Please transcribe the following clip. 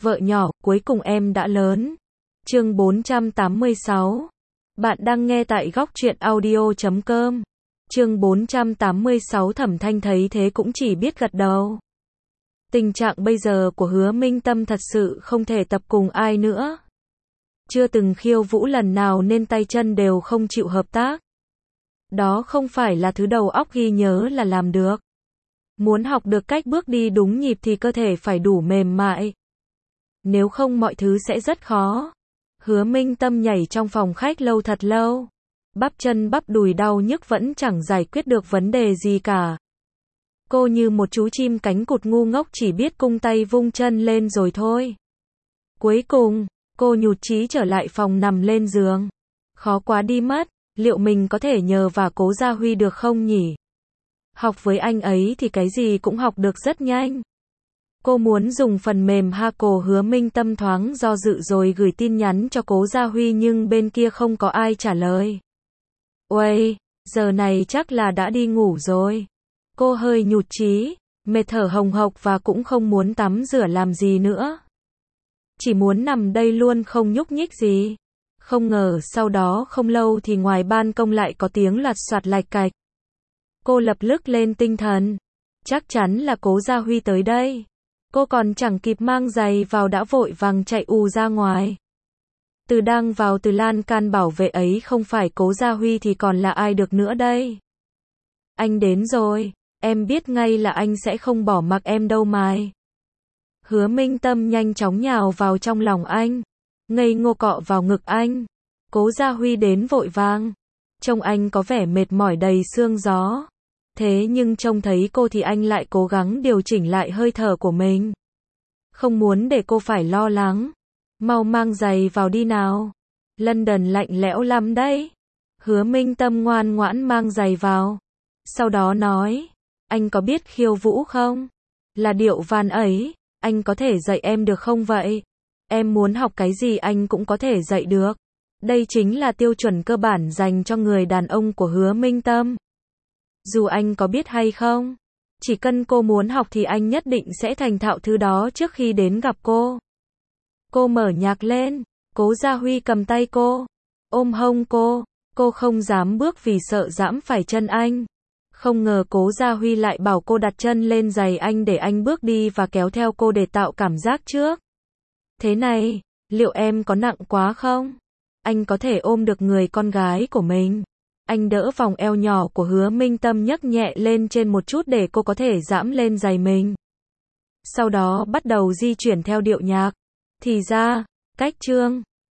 Vợ nhỏ, cuối cùng em đã lớn. Chương 486. Bạn đang nghe tại góc truyện audio.com. Chương 486. Thẩm Thanh thấy thế cũng chỉ biết gật đầu. Tình trạng bây giờ của Hứa Minh Tâm thật sự không thể tập cùng ai nữa. Chưa từng khiêu vũ lần nào nên tay chân đều không chịu hợp tác. Đó không phải là thứ đầu óc ghi nhớ là làm được. Muốn học được cách bước đi đúng nhịp thì cơ thể phải đủ mềm mại. Nếu không mọi thứ sẽ rất khó. Hứa Minh Tâm nhảy trong phòng khách lâu thật lâu. Bắp chân bắp đùi đau nhức vẫn chẳng giải quyết được vấn đề gì cả. Cô như một chú chim cánh cụt ngu ngốc chỉ biết cung tay vung chân lên rồi thôi. Cuối cùng, cô nhụt chí trở lại phòng nằm lên giường. Khó quá đi mất, liệu mình có thể nhờ vả Cố Gia Huy được không nhỉ? Học với anh ấy thì cái gì cũng học được rất nhanh. Cô muốn dùng phần mềm Haco. Hứa Minh Tâm thoáng do dự rồi gửi tin nhắn cho Cố Gia Huy nhưng bên kia không có ai trả lời. Uầy, giờ này chắc là đã đi ngủ rồi. Cô hơi nhụt chí, mệt thở hồng hộc và cũng không muốn tắm rửa làm gì nữa. Chỉ muốn nằm đây luôn không nhúc nhích gì. Không ngờ sau đó không lâu thì ngoài ban công lại có tiếng loạt soạt lạch cạch. Cô lập tức lên tinh thần. Chắc chắn là Cố Gia Huy tới đây. Cô còn chẳng kịp mang giày vào đã vội vàng chạy ra ngoài. Từ đang vào từ lan can bảo vệ ấy không phải Cố Gia Huy thì còn là ai được nữa đây. Anh đến rồi, em biết ngay là anh sẽ không bỏ mặc em đâu mày. Hứa Minh Tâm nhanh chóng nhào vào trong lòng anh, ngây ngô cọ vào ngực anh. Cố Gia Huy đến vội vàng. Trông anh có vẻ mệt mỏi đầy sương gió. Thế nhưng trông thấy cô thì anh lại cố gắng điều chỉnh lại hơi thở của mình. Không muốn để cô phải lo lắng. Mau mang giày vào đi nào. London lạnh lẽo lắm đấy. Hứa Minh Tâm ngoan ngoãn mang giày vào. Sau đó nói, anh có biết khiêu vũ không? Là điệu van ấy, anh có thể dạy em được không vậy? Em muốn học cái gì anh cũng có thể dạy được. Đây chính là tiêu chuẩn cơ bản dành cho người đàn ông của Hứa Minh Tâm. Dù anh có biết hay không, chỉ cần cô muốn học thì anh nhất định sẽ thành thạo thứ đó trước khi đến gặp cô. Cô mở nhạc lên, Cố Gia Huy cầm tay cô, ôm hông cô không dám bước vì sợ giẫm phải chân anh. Không ngờ Cố Gia Huy lại bảo cô đặt chân lên giày anh để anh bước đi và kéo theo cô để tạo cảm giác trước. Thế này, liệu em có nặng quá không? Anh có thể ôm được người con gái của mình. Anh đỡ vòng eo nhỏ của Hứa Minh Tâm nhấc nhẹ lên trên một chút để cô có thể giẫm lên giày mình. Sau đó bắt đầu di chuyển theo điệu nhạc. Thì ra, cách chương